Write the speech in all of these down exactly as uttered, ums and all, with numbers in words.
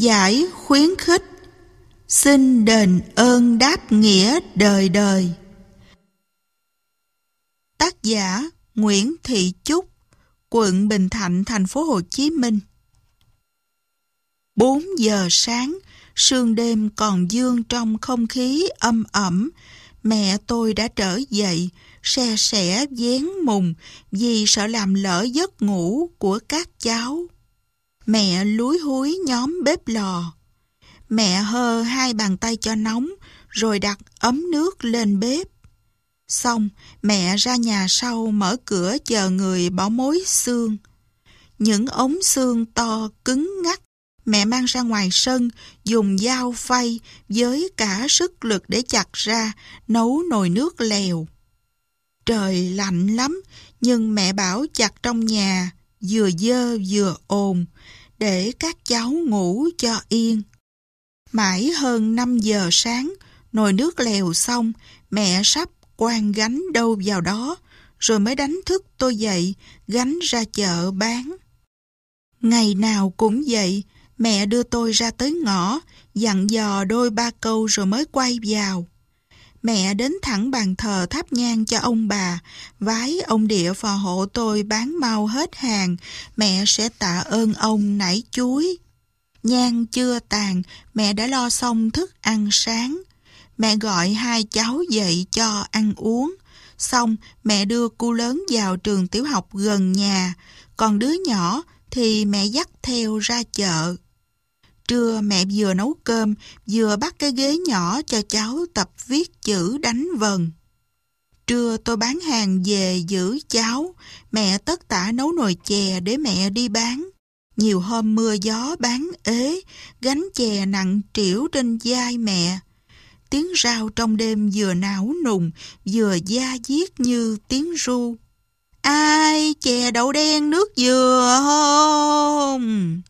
Giải khuyến khích, xin đền ơn đáp nghĩa đời đời. Tác giả Nguyễn Thị Chúc, quận Bình Thạnh, thành phố Hồ Chí Minh. Bốn giờ sáng, sương đêm còn vương trong không khí âm ẩm. Mẹ tôi đã trở dậy, se sẻ vén mùng vì sợ làm lỡ giấc ngủ của các cháu. Mẹ lúi húi nhóm bếp lò. Mẹ hơ hai bàn tay cho nóng, rồi đặt ấm nước lên bếp. Xong, mẹ ra nhà sau mở cửa chờ người bỏ mối xương. Những ống xương to cứng ngắc, mẹ mang ra ngoài sân, dùng dao phay với cả sức lực để chặt ra, nấu nồi nước lèo. Trời lạnh lắm, nhưng mẹ bảo chặt trong nhà, vừa dơ vừa ồn, để các cháu ngủ cho yên. Mãi hơn năm giờ sáng, nồi nước lèo xong, mẹ sắp quăng gánh đâu vào đó, rồi mới đánh thức tôi dậy, gánh ra chợ bán. Ngày nào cũng vậy, mẹ đưa tôi ra tới ngõ, dặn dò đôi ba câu rồi mới quay vào. Mẹ đến thẳng bàn thờ thắp nhang cho ông bà, vái ông địa phò hộ tôi bán mau hết hàng, mẹ sẽ tạ ơn ông nải chuối. Nhang chưa tàn, mẹ đã lo xong thức ăn sáng. Mẹ gọi hai cháu dậy cho ăn uống. Xong, mẹ đưa cu lớn vào trường tiểu học gần nhà, còn đứa nhỏ thì mẹ dắt theo ra chợ. Trưa mẹ vừa nấu cơm, vừa bắt cái ghế nhỏ cho cháu tập viết chữ đánh vần. Trưa tôi bán hàng về giữ cháu, mẹ tất tả nấu nồi chè để mẹ đi bán. Nhiều hôm mưa gió bán ế, gánh chè nặng trĩu trên vai mẹ. Tiếng rao trong đêm vừa não nùng, vừa da diết như tiếng ru. Ai chè đậu đen nước dừa không?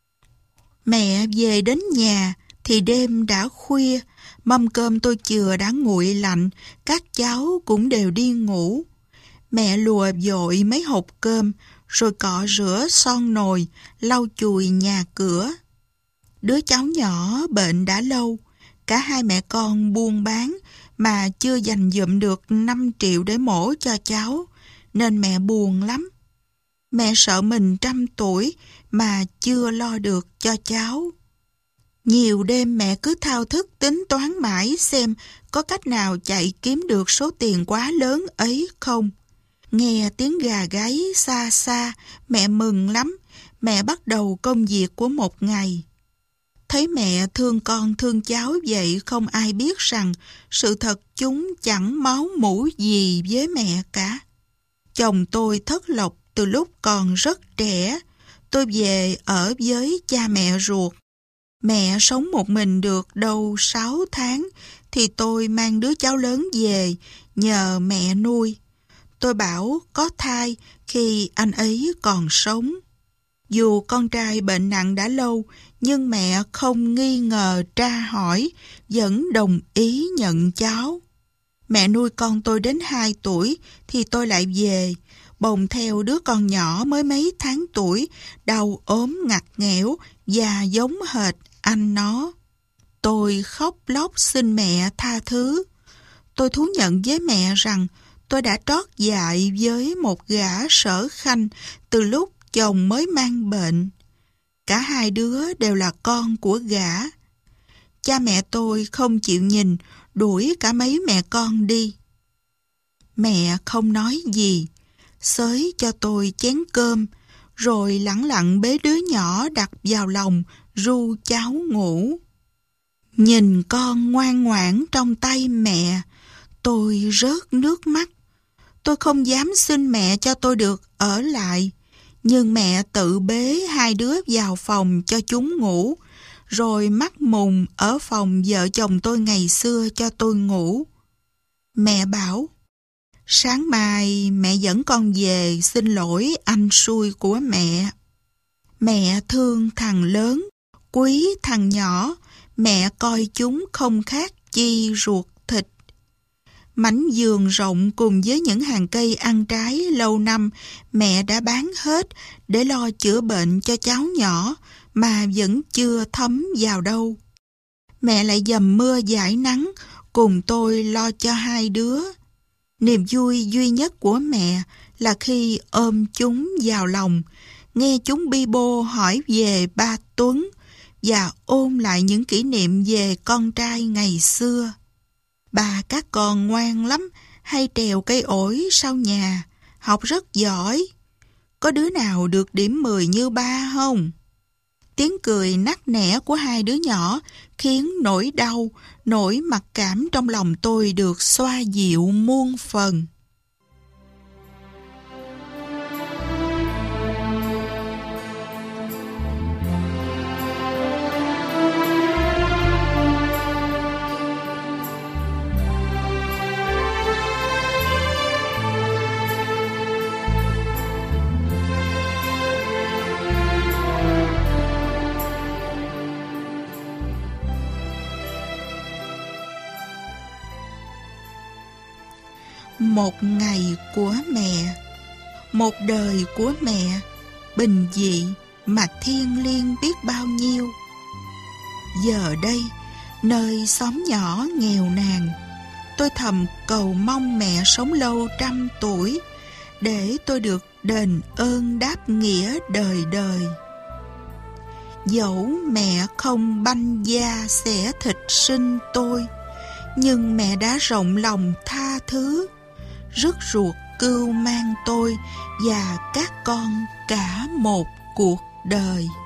Mẹ về đến nhà thì đêm đã khuya, mâm cơm tôi chừa đã nguội lạnh, các cháu cũng đều đi ngủ. Mẹ lùa dội mấy hộp cơm, rồi cọ rửa son nồi, lau chùi nhà cửa. Đứa cháu nhỏ bệnh đã lâu, cả hai mẹ con buôn bán mà chưa dành dụm được năm triệu để mổ cho cháu, nên mẹ buồn lắm. Mẹ sợ mình trăm tuổi mà chưa lo được cho cháu. Nhiều đêm mẹ cứ thao thức tính toán mãi xem có cách nào chạy kiếm được số tiền quá lớn ấy không. Nghe tiếng gà gáy xa xa, mẹ mừng lắm. Mẹ bắt đầu công việc của một ngày. Thấy mẹ thương con thương cháu vậy, không ai biết rằng sự thật chúng chẳng máu mủ gì với mẹ cả. Chồng tôi thất lộc từ lúc còn rất trẻ. Tôi về ở với cha mẹ ruột. Mẹ sống một mình được đâu sáu tháng, thì tôi mang đứa cháu lớn về, nhờ mẹ nuôi. Tôi bảo có thai khi anh ấy còn sống. Dù con trai bệnh nặng đã lâu, nhưng mẹ không nghi ngờ tra hỏi, vẫn đồng ý nhận cháu. Mẹ nuôi con tôi đến hai tuổi thì tôi lại về, bồng theo đứa con nhỏ mới mấy tháng tuổi, đau ốm ngặt nghẽo và giống hệt anh nó. Tôi khóc lóc xin mẹ tha thứ. Tôi thú nhận với mẹ rằng tôi đã trót dại với một gã sở khanh từ lúc chồng mới mang bệnh. Cả hai đứa đều là con của gã. Cha mẹ tôi không chịu nhìn, đuổi cả mấy mẹ con đi. Mẹ không nói gì, xới cho tôi chén cơm, rồi lẳng lặng bế đứa nhỏ đặt vào lòng, ru cháu ngủ. Nhìn con ngoan ngoãn trong tay mẹ, tôi rớt nước mắt. Tôi không dám xin mẹ cho tôi được ở lại, nhưng mẹ tự bế hai đứa vào phòng cho chúng ngủ, rồi mắc mùng ở phòng vợ chồng tôi ngày xưa cho tôi ngủ. Mẹ bảo, sáng mai mẹ dẫn con về xin lỗi anh xui của mẹ. Mẹ thương thằng lớn, quý thằng nhỏ, mẹ coi chúng không khác chi ruột thịt. Mảnh vườn rộng cùng với những hàng cây ăn trái lâu năm mẹ đã bán hết để lo chữa bệnh cho cháu nhỏ, mà vẫn chưa thấm vào đâu. Mẹ lại dầm mưa dãi nắng, cùng tôi lo cho hai đứa. Niềm vui duy nhất của mẹ là khi ôm chúng vào lòng, nghe chúng bi bô hỏi về ba Tuấn và ôn lại những kỷ niệm về con trai ngày xưa. Bà các con ngoan lắm, hay trèo cây ổi sau nhà, học rất giỏi. Có đứa nào được điểm mười như ba không? Tiếng cười nắc nẻ của hai đứa nhỏ khiến nỗi đau, nỗi mặc cảm trong lòng tôi được xoa dịu muôn phần. Một ngày của mẹ, một đời của mẹ, bình dị mà thiêng liêng biết bao nhiêu. Giờ đây, nơi xóm nhỏ nghèo nàn, tôi thầm cầu mong mẹ sống lâu trăm tuổi, để tôi được đền ơn đáp nghĩa đời đời. Dẫu mẹ không banh da xẻ thịt sinh tôi, nhưng mẹ đã rộng lòng tha thứ, rứt ruột cưu mang tôi và các con cả một cuộc đời.